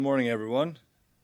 Good morning, everyone.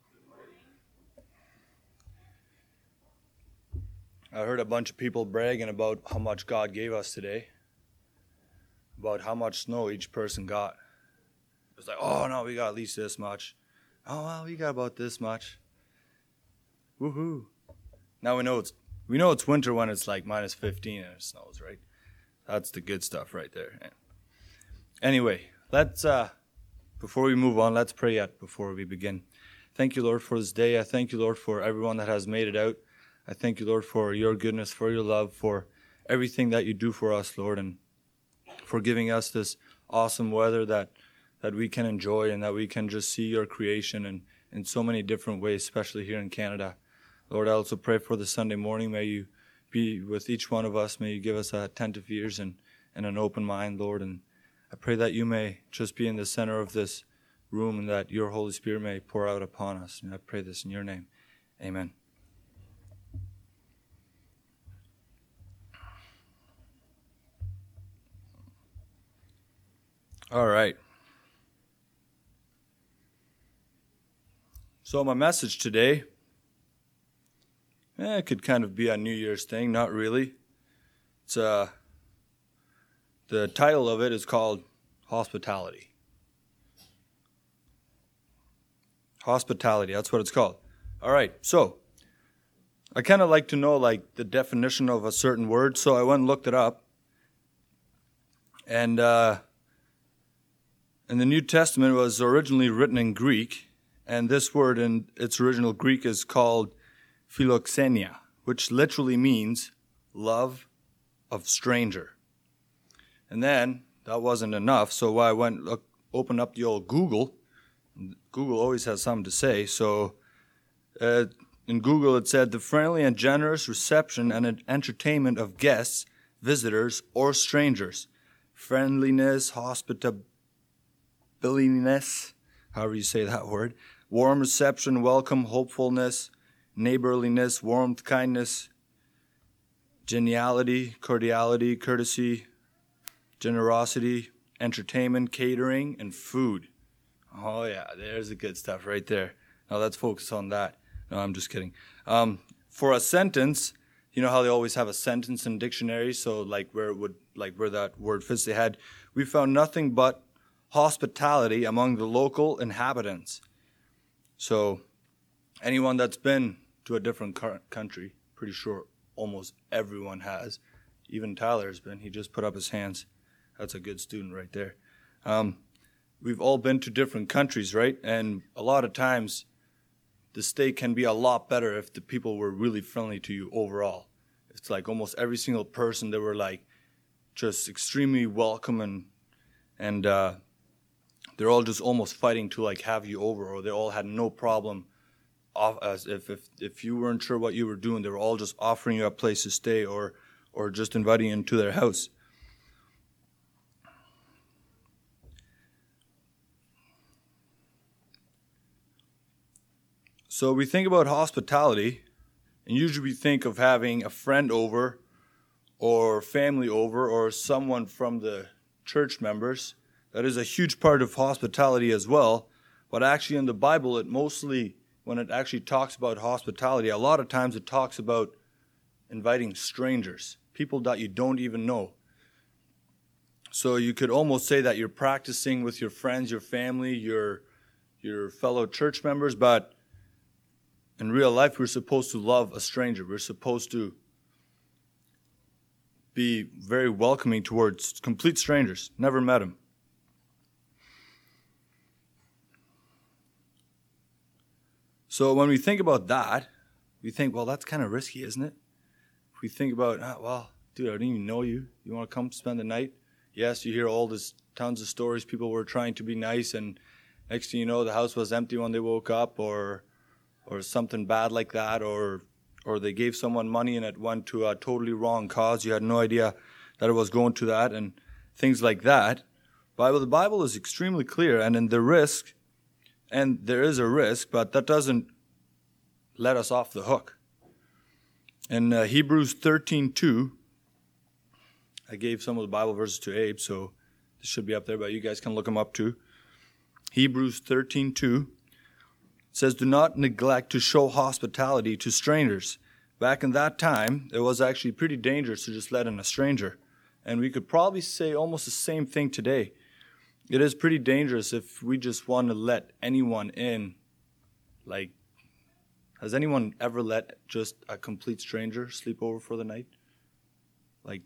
I heard a bunch of people bragging about how much God gave us today, about how much snow each person got. It was like, oh no, we got at least this much. Oh well, we got about this much. Woohoo! Now we know it's winter when it's like minus 15 and it snows, right? That's the good stuff right there. Anyway, let's before we move on, let's pray before we begin. Thank you, Lord, for this day. I thank you, Lord, for everyone that has made it out. I thank you, Lord, for your goodness, for your love, for everything that you do for us, Lord, and for giving us this awesome weather that we can enjoy and that we can just see your creation in so many different ways, especially here in Canada. Lord, I also pray for the Sunday morning. May you be with each one of us. May you give us attentive ears and an open mind, Lord, and I pray that you may just be in the center of this room and that your Holy Spirit may pour out upon us. And I pray this in your name. Amen. All right. So my message today, it could kind of be a New Year's thing, not really. It's the title of it is called Hospitality. Hospitality, that's what it's called. All right, so I kind of like to know like the definition of a certain word, so I went and looked it up. And in the New Testament, it was originally written in Greek, and this word in its original Greek is called philoxenia, which literally means love of stranger. And then that wasn't enough, so I went opened up the old Google. Google always has something to say. So in Google it said the friendly and generous reception and entertainment of guests, visitors, or strangers. Friendliness, hospitability, however you say that word. Warm reception, welcome, hopefulness, neighborliness, warmth, kindness, geniality, cordiality, courtesy, generosity, entertainment, catering, and food. Oh yeah, there's the good stuff right there. Now let's focus on that. No, I'm just kidding. For a sentence, you know how they always have a sentence in dictionaries, so like where that word fits, we found nothing but hospitality among the local inhabitants. So anyone that's been to a different country, pretty sure almost everyone has. Even Tyler's been. He just put up his hands. That's a good student right there. We've all been to different countries, right? And a lot of times the stay can be a lot better if the people were really friendly to you overall. It's like almost every single person, they were like just extremely welcome and they're all just almost fighting to like have you over, or they all had no problem as if you weren't sure what you were doing, they were all just offering you a place to stay or just inviting you into their house. So we think about hospitality, and usually we think of having a friend over or family over or someone from the church members. That is a huge part of hospitality as well. But actually in the Bible, when it actually talks about hospitality, a lot of times it talks about inviting strangers, people that you don't even know. So you could almost say that you're practicing with your friends, your family, your fellow church members, but in real life, we're supposed to love a stranger. We're supposed to be very welcoming towards complete strangers. Never met them. So when we think about that, we think, well, that's kind of risky, isn't it? If we think about, well, dude, I didn't even know you. You want to come spend the night? Yes, you hear all this tons of stories. People were trying to be nice, and next thing you know, the house was empty when they woke up, or something bad like that, or they gave someone money and it went to a totally wrong cause. You had no idea that it was going to that, and things like that. The Bible is extremely clear, and in the risk, and there is a risk, but that doesn't let us off the hook. In Hebrews 13:2, I gave some of the Bible verses to Abe, so this should be up there, but you guys can look them up too. Hebrews 13:2. says, do not neglect to show hospitality to strangers. Back in that time, it was actually pretty dangerous to just let in a stranger. And we could probably say almost the same thing today. It is pretty dangerous if we just want to let anyone in. Like, has anyone ever let just a complete stranger sleep over for the night? Like,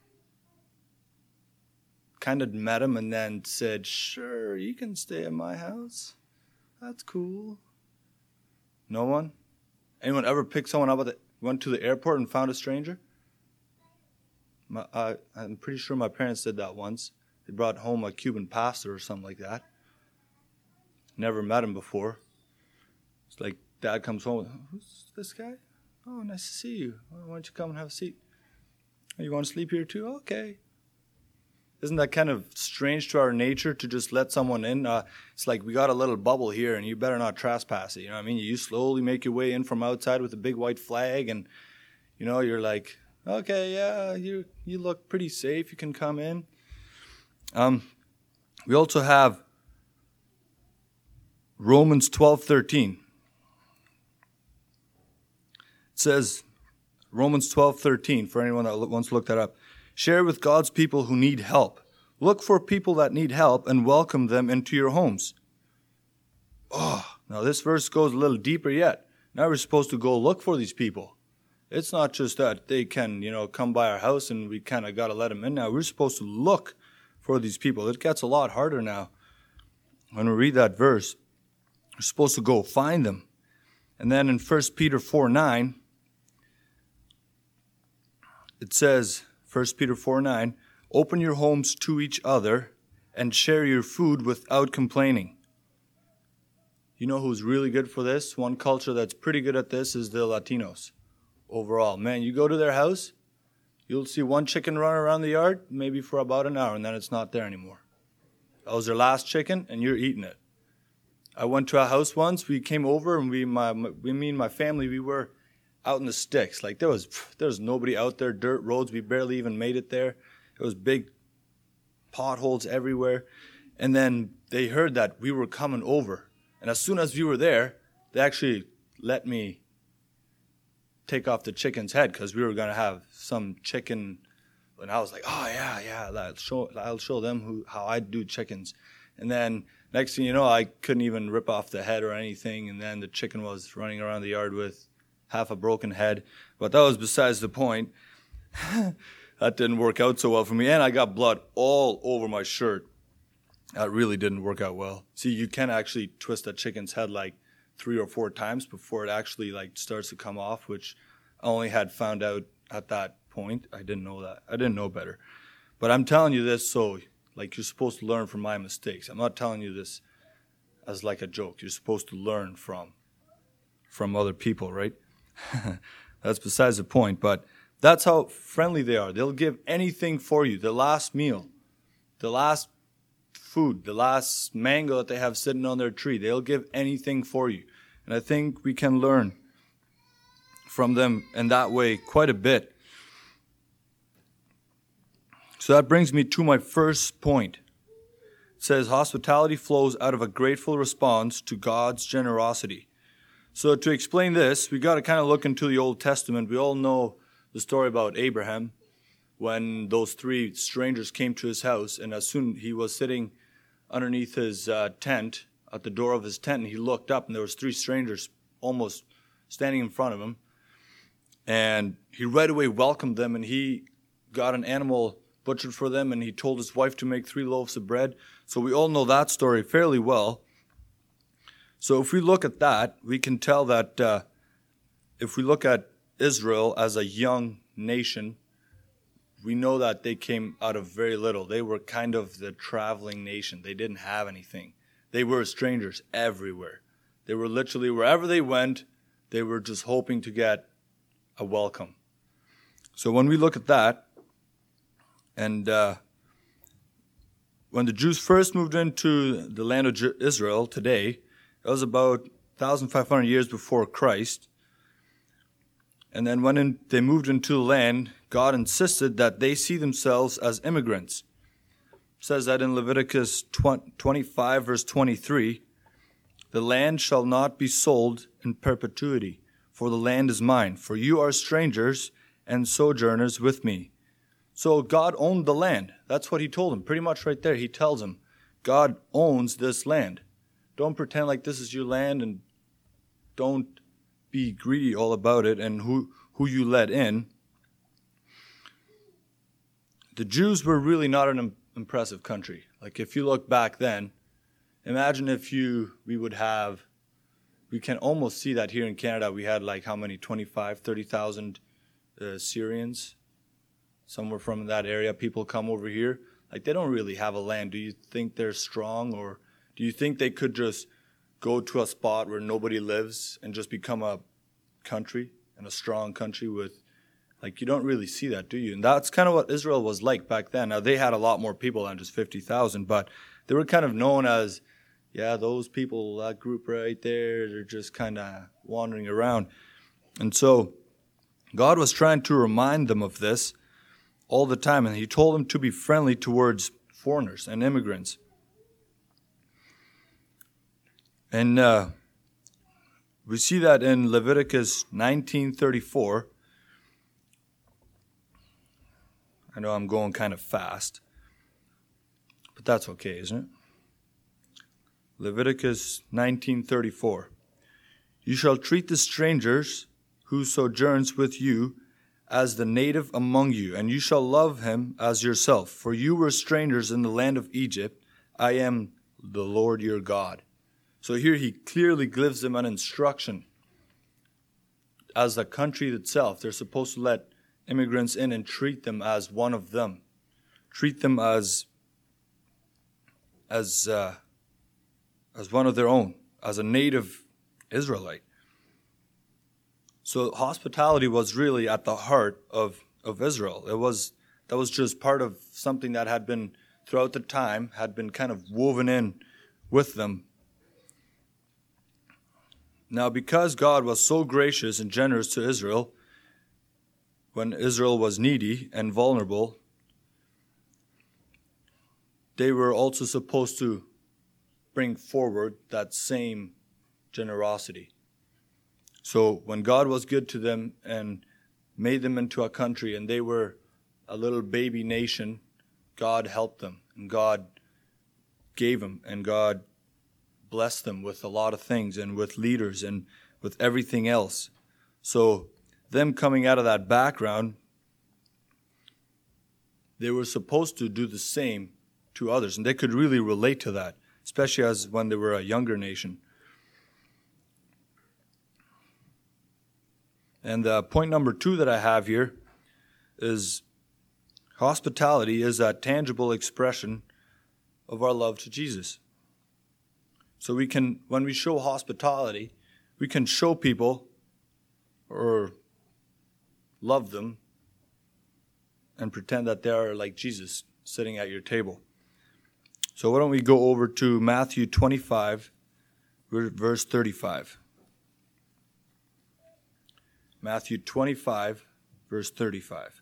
kind of met him and then said, sure, you can stay at my house. That's cool. No one? Anyone ever picked someone up went to the airport and found a stranger? I'm pretty sure my parents did that once. They brought home a Cuban pastor or something like that. Never met him before. It's like dad comes home. Who's this guy? Oh, nice to see you. Why don't you come and have a seat? Oh, you want to sleep here too? Okay. Isn't that kind of strange to our nature to just let someone in? It's like we got a little bubble here and you better not trespass it. You know what I mean? You slowly make your way in from outside with a big white flag and, you know, you're like, okay, yeah, you look pretty safe. You can come in. We also have Romans 12:13. It says, Romans 12:13, for anyone that wants to look that up. Share with God's people who need help. Look for people that need help and welcome them into your homes. Oh, now this verse goes a little deeper yet. Now we're supposed to go look for these people. It's not just that they can, come by our house and we kind of got to let them in now. We're supposed to look for these people. It gets a lot harder now. When we read that verse, we're supposed to go find them. And then in 1 Peter 4:9, it says, 1 Peter 4:9, open your homes to each other and share your food without complaining. You know who's really good for this? One culture that's pretty good at this is the Latinos. Overall, man, you go to their house, you'll see one chicken run around the yard, maybe for about an hour, and then it's not there anymore. That was their last chicken, and you're eating it. I went to a house once. We came over, and me and my family, we were out in the sticks. Like there was nobody out there, dirt roads. We barely even made it there. It was big potholes everywhere. And then they heard that we were coming over. And as soon as we were there, they actually let me take off the chicken's head because we were going to have some chicken. And I was like, oh, yeah, I'll show them how I do chickens. And then next thing you know, I couldn't even rip off the head or anything. And then the chicken was running around the yard with half a broken head. But that was besides the point. That didn't work out so well for me. And I got blood all over my shirt. That really didn't work out well. See, you can actually twist a chicken's head like 3 or 4 times before it actually starts to come off, which I only had found out at that point. I didn't know that. I didn't know better. But I'm telling you this so you're supposed to learn from my mistakes. I'm not telling you this as like a joke. You're supposed to learn from other people, right? That's besides the point. But that's how friendly they are. They'll give anything for you. The last meal, the last food, the last mango that they have sitting on their tree. They'll give anything for you. And I think we can learn from them in that way quite a bit. So that brings me to my first point. It says hospitality flows out of a grateful response to God's generosity. So to explain this, we got to kind of look into the Old Testament. We all know the story about Abraham when those 3 strangers came to his house, and as soon he was sitting underneath his tent, at the door of his tent, and he looked up, and there was 3 strangers almost standing in front of him, and he right away welcomed them, and he got an animal butchered for them, and he told his wife to make 3 loaves of bread. So we all know that story fairly well. So if we look at that, we can tell that if we look at Israel as a young nation, we know that they came out of very little. They were kind of the traveling nation. They didn't have anything. They were strangers everywhere. They were literally, wherever they went, they were just hoping to get a welcome. So when we look at that, and when the Jews first moved into the land of Israel today, it was about 1,500 years before Christ. And then when they moved into the land, God insisted that they see themselves as immigrants. It says that in Leviticus 25, verse 23, The land shall not be sold in perpetuity, for the land is mine. For you are strangers and sojourners with me. So God owned the land. That's what he told him. Pretty much right there, he tells him, God owns this land. Don't pretend like this is your land, and don't be greedy all about it and who you let in. The Jews were really not an impressive country. Like if you look back then, imagine if we can almost see that here in Canada. We had like how many, 25, 30,000 Syrians, somewhere from that area. People come over here. Like they don't really have a land. Do you think they're strong, or do you think they could just go to a spot where nobody lives and just become a country, and a strong country with, like, you don't really see that, do you? And that's kind of what Israel was like back then. Now, they had a lot more people than just 50,000, but they were kind of known as, yeah, those people, that group right there, they're just kind of wandering around. And so God was trying to remind them of this all the time, and he told them to be friendly towards foreigners and immigrants. And we see that in Leviticus 19:34. I know I'm going kind of fast, but that's okay, isn't it? Leviticus 19:34. You shall treat the strangers who sojourns with you as the native among you, and you shall love him as yourself. For you were strangers in the land of Egypt. I am the Lord your God. So here he clearly gives them an instruction. As the country itself, they're supposed to let immigrants in and treat them as one of them. Treat them as one of their own, as a native Israelite. So hospitality was really at the heart of Israel. That was just part of something that had been, throughout the time, had been kind of woven in with them. Now, because God was so gracious and generous to Israel, when Israel was needy and vulnerable, they were also supposed to bring forward that same generosity. So when God was good to them and made them into a country, and they were a little baby nation, God helped them, and God gave them, and God blessed them with a lot of things, and with leaders, and with everything else. So them coming out of that background, they were supposed to do the same to others, and they could really relate to that, especially as when they were a younger nation. And point number 2 that I have here is hospitality is a tangible expression of our love to Jesus. So we can, when we show hospitality, we can show people or love them and pretend that they are like Jesus sitting at your table. So why don't we go over to Matthew 25, verse 35. Matthew 25, verse 35.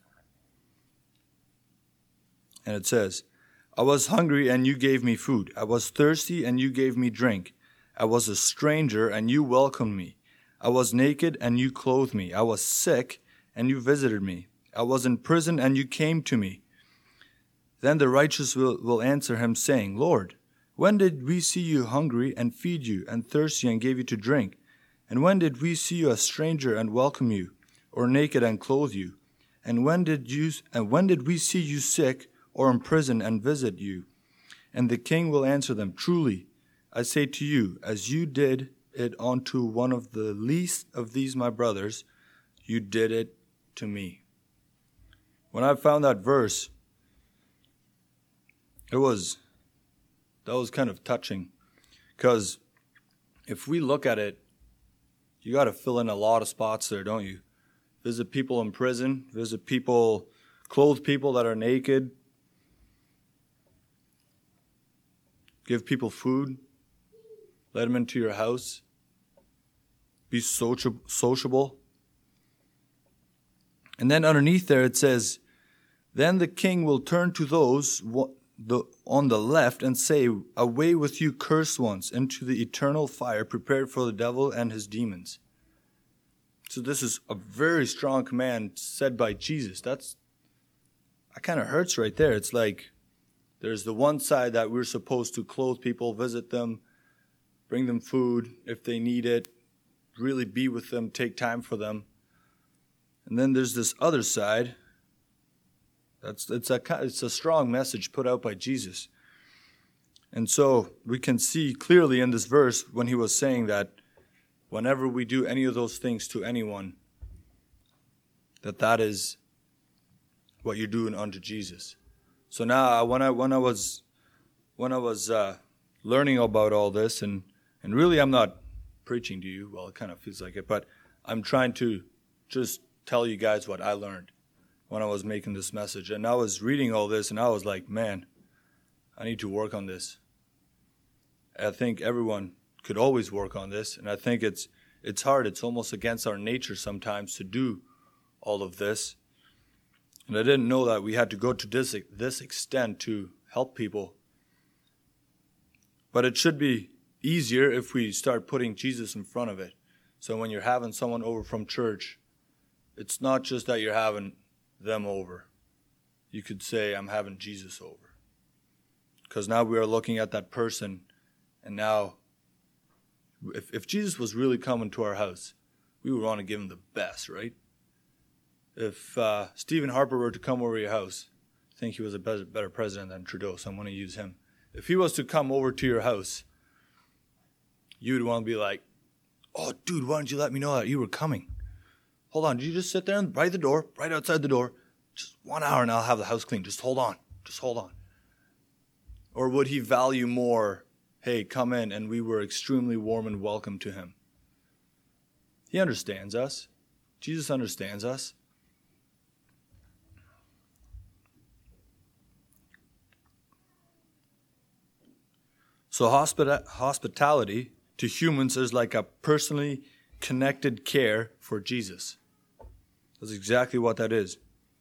And it says, I was hungry and you gave me food. I was thirsty and you gave me drink. I was a stranger and you welcomed me. I was naked and you clothed me. I was sick and you visited me. I was in prison and you came to me. Then the righteous will answer him, saying, Lord, when did we see you hungry and feed you, and thirsty and gave you to drink? And when did we see you a stranger and welcome you, or naked and clothe you? And when did we see you sick or in prison and visit you? And the king will answer them, Truly, I say to you, as you did it unto one of the least of these my brothers, you did it to me. When I found that verse, that was kind of touching, because if we look at it, you got to fill in a lot of spots there, don't you? Visit people in prison, clothe people that are naked, give people food, let them into your house, be sociable. And then underneath there it says, then the king will turn to those on the left and say, "Away with you, cursed ones, into the eternal fire prepared for the devil and his demons." So this is a very strong command said by Jesus. That kind of hurts right there. It's like there's the one side that we're supposed to clothe people, visit them, bring them food if they need it, really be with them, take time for them. And then there's this other side. It's a strong message put out by Jesus. And so we can see clearly in this verse when he was saying that whenever we do any of those things to anyone, that is what you're doing unto Jesus. So now when I was learning about all this, and really I'm not preaching to you, well, it kind of feels like it, but I'm trying to just tell you guys what I learned when I was making this message. And I was reading all this and I was like, man, I need to work on this. I think everyone could always work on this, and I think it's hard. It's almost against our nature sometimes to do all of this. And I didn't know that we had to go to this extent to help people. But it should be easier if we start putting Jesus in front of it. So when you're having someone over from church, it's not just that you're having them over. You could say, I'm having Jesus over. Because now we are looking at that person, and now if Jesus was really coming to our house, we would want to give him the best, right? If Stephen Harper were to come over your house, I think he was a better president than Trudeau, so I'm going to use him. If he was to come over to your house, you would want to be like, "Oh, dude, why didn't you let me know that you were coming? Hold on, did you just sit there and right outside the door, just 1 hour and I'll have the house clean. Just hold on. Or would he value more, hey, come in, and we were extremely warm and welcome to him? He understands us. Jesus understands us. So hospitality to humans is like a personally connected care for Jesus. That's exactly what that is.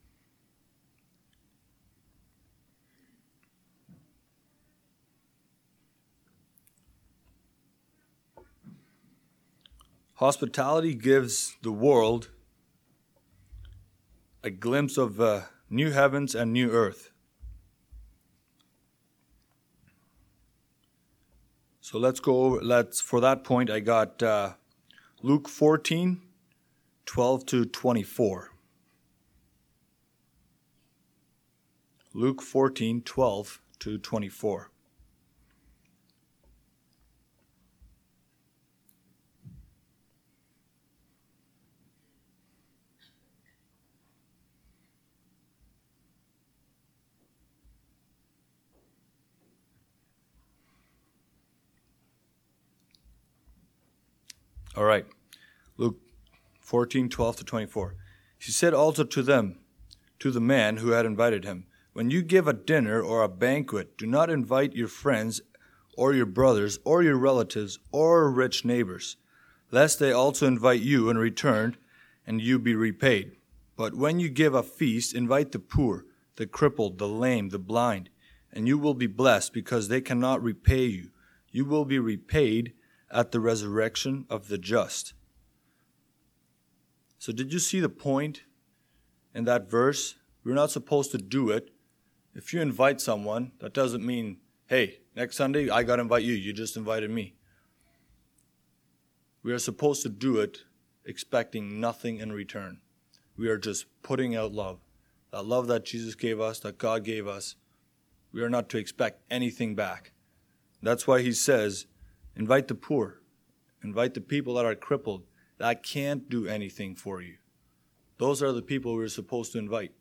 Hospitality gives the world a glimpse of new heavens and new earth. So let's go over, for that point, I got Luke 14, 12 to 24. Luke 14, 12 to 24. All right, Luke 14, 12 to 24. He said also to the man who had invited him, "When you give a dinner or a banquet, do not invite your friends or your brothers or your relatives or rich neighbors, lest they also invite you in return and you be repaid. But when you give a feast, invite the poor, the crippled, the lame, the blind, and you will be blessed because they cannot repay you. You will be repaid at the resurrection of the just." So did you see the point in that verse? We're not supposed to do it. If you invite someone, that doesn't mean, hey, next Sunday I got to invite you. You just invited me. We are supposed to do it expecting nothing in return. We are just putting out love. That love that Jesus gave us, that God gave us. We are not to expect anything back. That's why he says, invite the poor. Invite the people that are crippled, that can't do anything for you. Those are the people we're supposed to invite.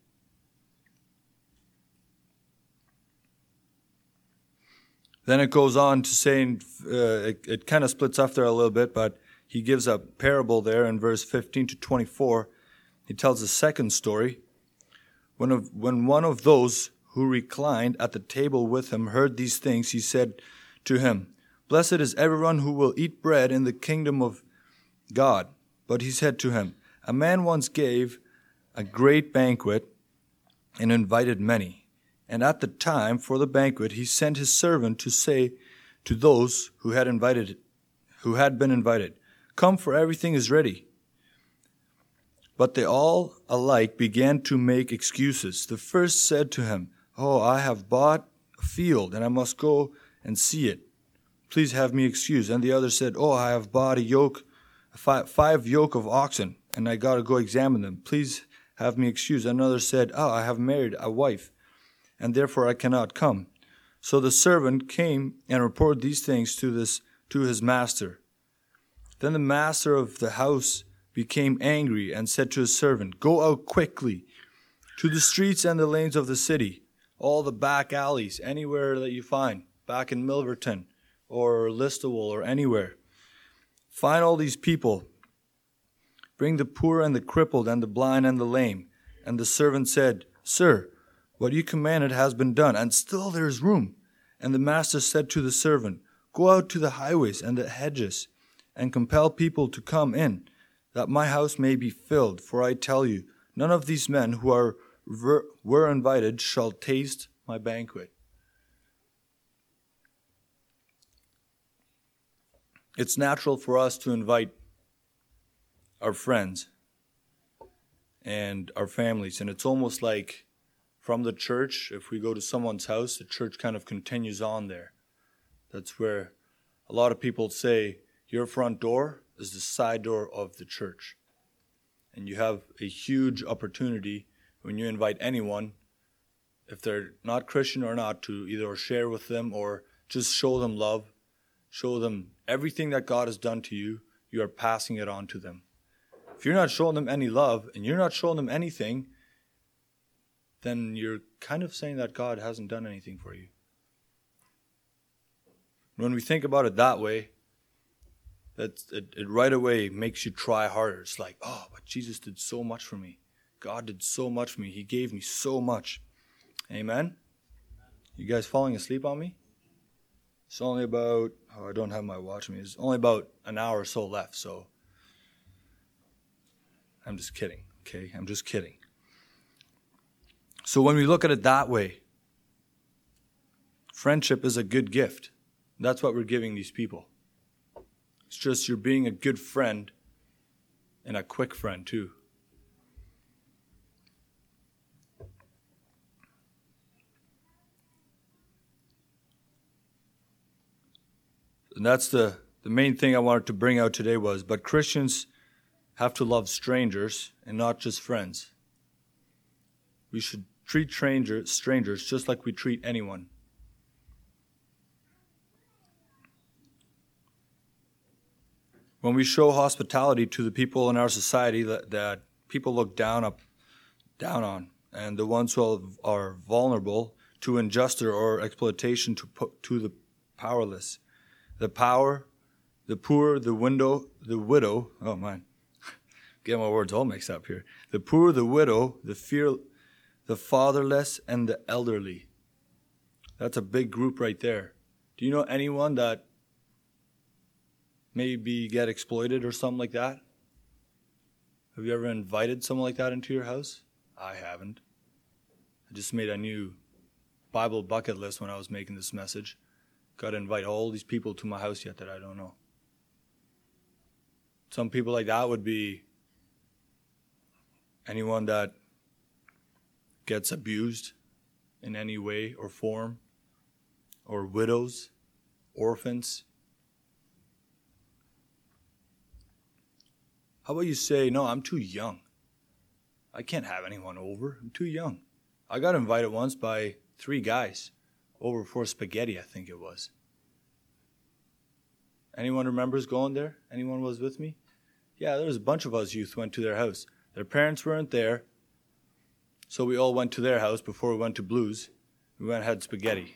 Then it goes on to saying, it kind of splits off there a little bit, but he gives a parable there in verse 15 to 24. He tells a second story. When one of those who reclined at the table with him heard these things, he said to him, "Blessed is everyone who will eat bread in the kingdom of God." But he said to him, "A man once gave a great banquet and invited many. And at the time for the banquet, he sent his servant to say to those who had been invited, "Come, for everything is ready." But they all alike began to make excuses. The first said to him, "Oh, I have bought a field, and I must go and see it. Please have me excused." And the other said, "Oh, I have bought five yoke of oxen, and I got to go examine them. Please have me excused." Another said, "Oh, I have married a wife, and therefore I cannot come." So the servant came and reported these things to his master. Then the master of the house became angry and said to his servant, "Go out quickly to the streets and the lanes of the city, all the back alleys, anywhere that you find, back in Milverton or Listowel or anywhere. Find all these people. Bring the poor and the crippled and the blind and the lame." And the servant said, "Sir, what you commanded has been done, and still there is room." And the master said to the servant, "Go out to the highways and the hedges, and compel people to come in, that my house may be filled. For I tell you, none of these men who were invited shall taste my banquet." It's natural for us to invite our friends and our families, and it's almost like from the church, if we go to someone's house, the church kind of continues on there. That's where a lot of people say your front door is the side door of the church. And you have a huge opportunity when you invite anyone, if they're not Christian or not, to either share with them or just show them love, show them everything that God has done to you. You are passing it on to them. If you're not showing them any love and you're not showing them anything, then you're kind of saying that God hasn't done anything for you. When we think about it that way, it right away makes you try harder. It's like, oh, but Jesus did so much for me. God did so much for me. He gave me so much. Amen? You guys falling asleep on me? It's only about, I don't have my watch with me. It's only about an hour or so left, so I'm just kidding, okay? I'm just kidding. So when we look at it that way, friendship is a good gift. That's what we're giving these people. It's just you're being a good friend and a quick friend too. And that's the main thing I wanted to bring out today was, but Christians have to love strangers and not just friends. We should treat strangers just like we treat anyone. When we show hospitality to the people in our society that people look down on, and the ones who are vulnerable to injustice or exploitation to the powerless, the poor, the widow, oh man, get my words all mixed up here. The poor, the widow, the fatherless, and the elderly. That's a big group right there. Do you know anyone that maybe get exploited or something like that? Have you ever invited someone like that into your house? I haven't. I just made a new Bible bucket list when I was making this message. Got to invite all these people to my house yet that I don't know. Some people like that would be anyone that gets abused in any way or form, or widows, orphans. How about you say, no, I'm too young. I can't have anyone over. I'm too young. I got invited once by 3 guys over for spaghetti, I think it was. Anyone remembers going there? Anyone was with me? Yeah, there was a bunch of us youth went to their house. Their parents weren't there, so we all went to their house before we went to Blues. We went and had spaghetti.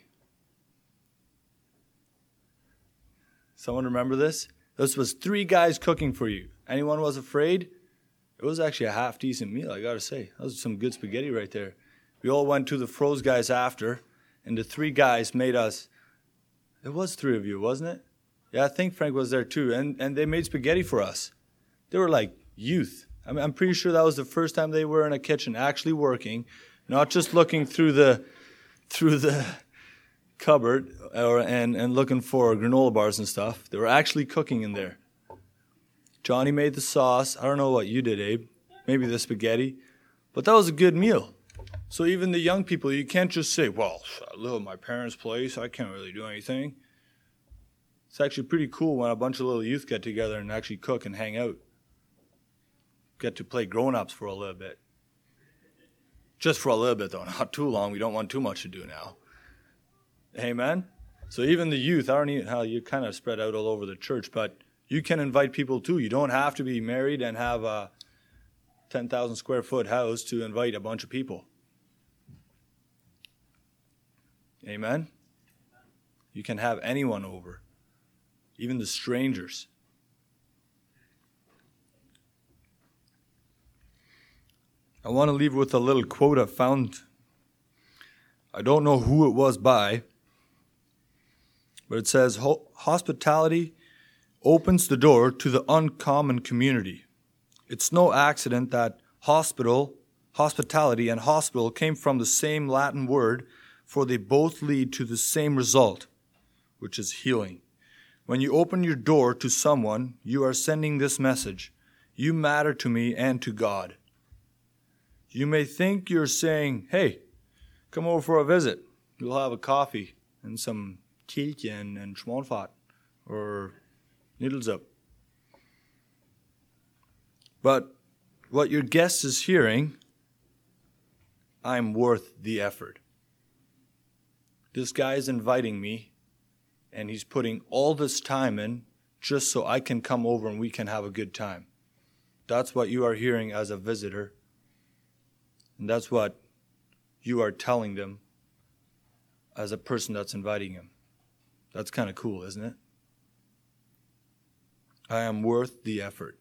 Someone remember this? This was 3 guys cooking for you. Anyone was afraid? It was actually a half-decent meal, I gotta say. That was some good spaghetti right there. We all went to the Froze guys after, and the 3 guys made us. It was 3 of you, wasn't it? Yeah, I think Frank was there too, and they made spaghetti for us. They were like youth. I mean, I'm pretty sure that was the first time they were in a kitchen actually working, not just looking through the through the cupboard and looking for granola bars and stuff. They were actually cooking in there. Johnny made the sauce. I don't know what you did, Abe. Maybe the spaghetti. But that was a good meal. So even the young people, you can't just say, well, I live at my parents' place. I can't really do anything. It's actually pretty cool when a bunch of little youth get together and actually cook and hang out. Get to play grown-ups for a little bit. Just for a little bit, though. Not too long. We don't want too much to do now. Amen? So even the youth, I don't know how you kind of spread out all over the church, but you can invite people too. You don't have to be married and have a 10,000 square foot house to invite a bunch of people. Amen? You can have anyone over, even the strangers. I want to leave with a little quote I found. I don't know who it was by, but it says, hospitality opens the door to the uncommon community. It's no accident that hospitality and hospital came from the same Latin word, for they both lead to the same result, which is healing. When you open your door to someone, you are sending this message: you matter to me and to God. You may think you're saying, hey, come over for a visit. We'll have a coffee and some cake and schmonfat or noodles up. But what your guest is hearing, I'm worth the effort. This guy is inviting me, and he's putting all this time in just so I can come over and we can have a good time. That's what you are hearing as a visitor. And that's what you are telling them as a person that's inviting him. That's kind of cool, isn't it? I am worth the effort.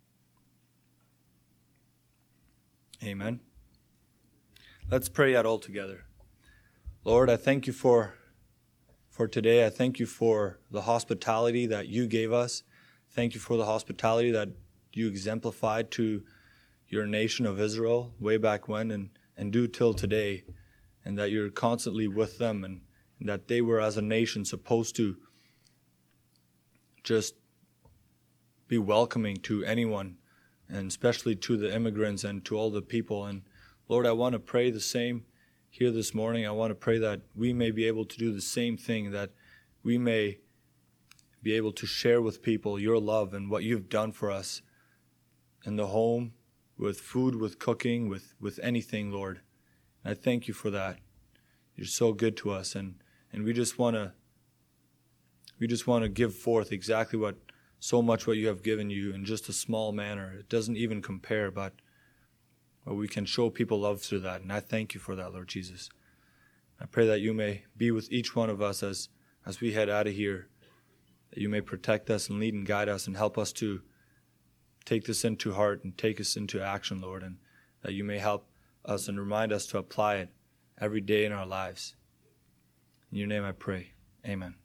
Amen. Let's pray out all together. Lord, I thank you for today. I thank you for the hospitality that you gave us. Thank you for the hospitality that you exemplified to your nation of Israel way back when and do till today, and that you're constantly with them, and that they were as a nation supposed to just be welcoming to anyone, and especially to the immigrants and to all the people. And Lord, I want to pray the same here this morning. I want to pray that we may be able to do the same thing, that we may be able to share with people your love and what you've done for us in the home, with food, with cooking, with anything, Lord. And I thank you for that. You're so good to us, and we just want to give forth exactly what you have given you in just a small manner. It doesn't even compare, but we can show people love through that. And I thank you for that, Lord Jesus. I pray that you may be with each one of us as we head out of here, that you may protect us and lead and guide us and help us to take this into heart and take us into action, Lord, and that you may help us and remind us to apply it every day in our lives. In your name I pray. Amen.